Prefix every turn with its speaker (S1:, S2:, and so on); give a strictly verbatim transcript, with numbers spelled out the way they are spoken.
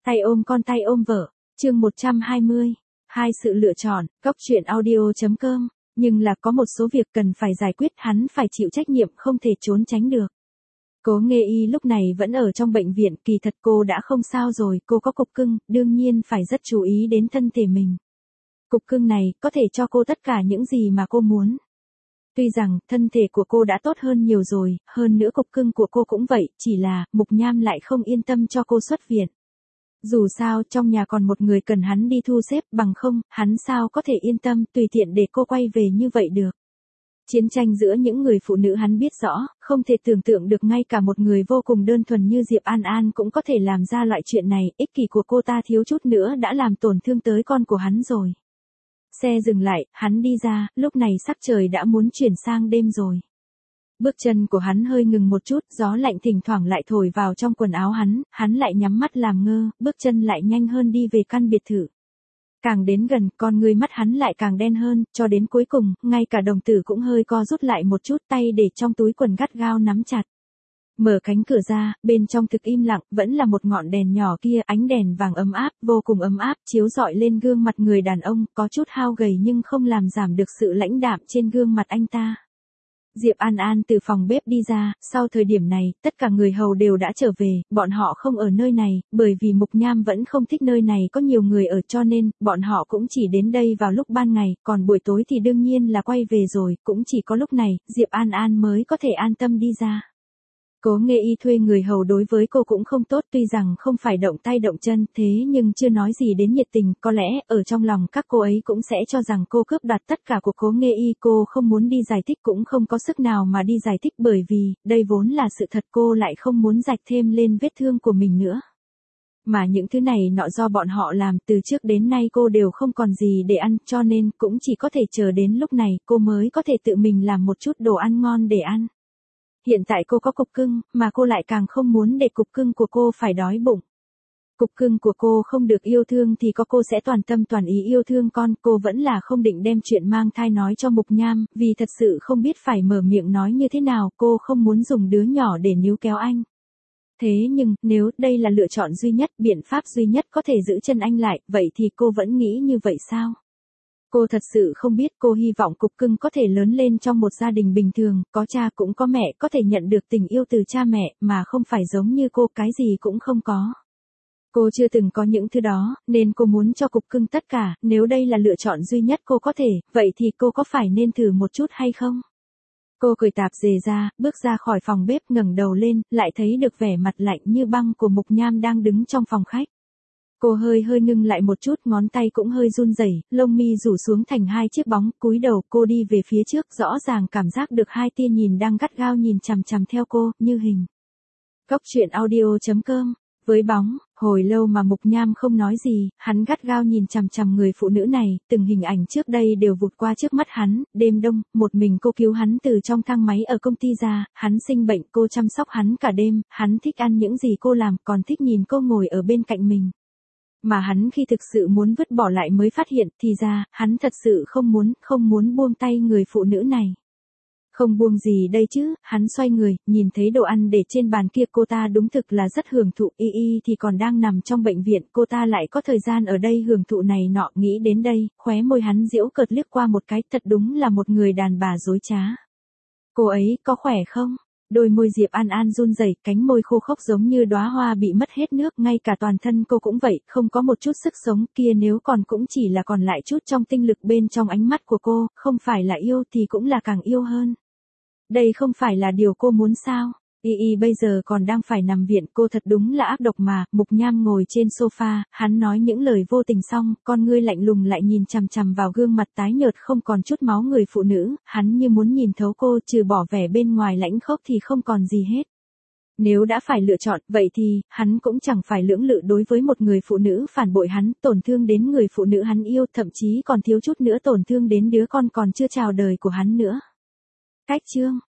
S1: Tay ôm con tay ôm vợ, chương một trăm hai mươi. Hai sự lựa chọn, góc truyện audio.com. Nhưng là có một số việc cần phải giải quyết, hắn phải chịu trách nhiệm, không thể trốn tránh được. Cố Nghê Y lúc này vẫn ở trong bệnh viện, kỳ thật cô đã không sao rồi, cô có cục cưng, đương nhiên phải rất chú ý đến thân thể mình. Cục cưng này có thể cho cô tất cả những gì mà cô muốn. Tuy rằng, thân thể của cô đã tốt hơn nhiều rồi, hơn nữa cục cưng của cô cũng vậy, chỉ là, Mục Nham lại không yên tâm cho cô xuất viện. Dù sao, trong nhà còn một người cần hắn đi thu xếp, bằng không, hắn sao có thể yên tâm, tùy tiện để cô quay về như vậy được. Chiến tranh giữa những người phụ nữ hắn biết rõ, không thể tưởng tượng được ngay cả một người vô cùng đơn thuần như Diệp An An cũng có thể làm ra loại chuyện này, ích kỷ của cô ta thiếu chút nữa đã làm tổn thương tới con của hắn rồi. Xe dừng lại, hắn đi ra, lúc này sắc trời đã muốn chuyển sang đêm rồi. Bước chân của hắn hơi ngừng một chút, gió lạnh thỉnh thoảng lại thổi vào trong quần áo hắn, hắn lại nhắm mắt làm ngơ, bước chân lại nhanh hơn đi về căn biệt thự. Càng đến gần, con ngươi mắt hắn lại càng đen hơn, cho đến cuối cùng, ngay cả đồng tử cũng hơi co rút lại một chút, tay để trong túi quần gắt gao nắm chặt. Mở cánh cửa ra, bên trong thực im lặng, vẫn là một ngọn đèn nhỏ kia, ánh đèn vàng ấm áp, vô cùng ấm áp, chiếu rọi lên gương mặt người đàn ông, có chút hao gầy nhưng không làm giảm được sự lãnh đạm trên gương mặt anh ta. Diệp An An từ phòng bếp đi ra, sau thời điểm này, tất cả người hầu đều đã trở về, bọn họ không ở nơi này, bởi vì Mục Nham vẫn không thích nơi này có nhiều người ở cho nên, bọn họ cũng chỉ đến đây vào lúc ban ngày, còn buổi tối thì đương nhiên là quay về rồi, cũng chỉ có lúc này, Diệp An An mới có thể an tâm đi ra. Cố Nghê Y thuê người hầu đối với cô cũng không tốt, tuy rằng không phải động tay động chân, thế nhưng chưa nói gì đến nhiệt tình, có lẽ, ở trong lòng các cô ấy cũng sẽ cho rằng cô cướp đoạt tất cả của Cố Nghê Y, cô không muốn đi giải thích cũng không có sức nào mà đi giải thích bởi vì, đây vốn là sự thật, cô lại không muốn rạch thêm lên vết thương của mình nữa. Mà những thứ này nọ do bọn họ làm, từ trước đến nay cô đều không còn gì để ăn, cho nên, cũng chỉ có thể chờ đến lúc này, cô mới có thể tự mình làm một chút đồ ăn ngon để ăn. Hiện tại cô có cục cưng, mà cô lại càng không muốn để cục cưng của cô phải đói bụng. Cục cưng của cô không được yêu thương thì có cô sẽ toàn tâm toàn ý yêu thương con, cô vẫn là không định đem chuyện mang thai nói cho Mục Nham, vì thật sự không biết phải mở miệng nói như thế nào, cô không muốn dùng đứa nhỏ để níu kéo anh. Thế nhưng, nếu đây là lựa chọn duy nhất, biện pháp duy nhất có thể giữ chân anh lại, vậy thì cô vẫn nghĩ như vậy sao? Cô thật sự không biết, cô hy vọng cục cưng có thể lớn lên trong một gia đình bình thường, có cha cũng có mẹ, có thể nhận được tình yêu từ cha mẹ, mà không phải giống như cô, cái gì cũng không có. Cô chưa từng có những thứ đó, nên cô muốn cho cục cưng tất cả, nếu đây là lựa chọn duy nhất cô có thể, vậy thì cô có phải nên thử một chút hay không? Cô cởi tạp dề ra, bước ra khỏi phòng bếp, ngẩng đầu lên, lại thấy được vẻ mặt lạnh như băng của Mục Nham đang đứng trong phòng khách. Cô hơi hơi ngưng lại một chút, ngón tay cũng hơi run rẩy, lông mi rủ xuống thành hai chiếc bóng, cúi đầu, cô đi về phía trước, rõ ràng cảm giác được hai tia nhìn đang gắt gao nhìn chằm chằm theo cô, như hình. Góc truyện audio.com. Với bóng, hồi lâu mà Mục Nham không nói gì, hắn gắt gao nhìn chằm chằm người phụ nữ này, từng hình ảnh trước đây đều vụt qua trước mắt hắn, đêm đông, một mình cô cứu hắn từ trong thang máy ở công ty ra, hắn sinh bệnh cô chăm sóc hắn cả đêm, hắn thích ăn những gì cô làm, còn thích nhìn cô ngồi ở bên cạnh mình. Mà hắn khi thực sự muốn vứt bỏ lại mới phát hiện, thì ra, hắn thật sự không muốn, không muốn buông tay người phụ nữ này. Không buông gì đây chứ, hắn xoay người, nhìn thấy đồ ăn để trên bàn kia, cô ta đúng thực là rất hưởng thụ, y y thì còn đang nằm trong bệnh viện, cô ta lại có thời gian ở đây hưởng thụ này nọ, nghĩ đến đây, khóe môi hắn giễu cợt liếc qua một cái, thật đúng là một người đàn bà dối trá. Cô ấy, có khỏe không? Đôi môi Diệp An An run rẩy, cánh môi khô khốc giống như đóa hoa bị mất hết nước, ngay cả toàn thân cô cũng vậy, không có một chút sức sống, kia nếu còn cũng chỉ là còn lại chút trong tinh lực bên trong ánh mắt của cô, không phải là yêu thì cũng là càng yêu hơn. Đây không phải là điều cô muốn sao? Y y bây giờ còn đang phải nằm viện, cô thật đúng là ác độc mà. Mục Nham ngồi trên sofa, hắn nói những lời vô tình xong, con ngươi lạnh lùng lại nhìn chằm chằm vào gương mặt tái nhợt không còn chút máu người phụ nữ, hắn như muốn nhìn thấu cô, trừ bỏ vẻ bên ngoài lãnh khốc thì không còn gì hết. Nếu đã phải lựa chọn, vậy thì, hắn cũng chẳng phải lưỡng lự đối với một người phụ nữ phản bội hắn, tổn thương đến người phụ nữ hắn yêu, thậm chí còn thiếu chút nữa tổn thương đến đứa con còn chưa chào đời của hắn nữa. Cách chương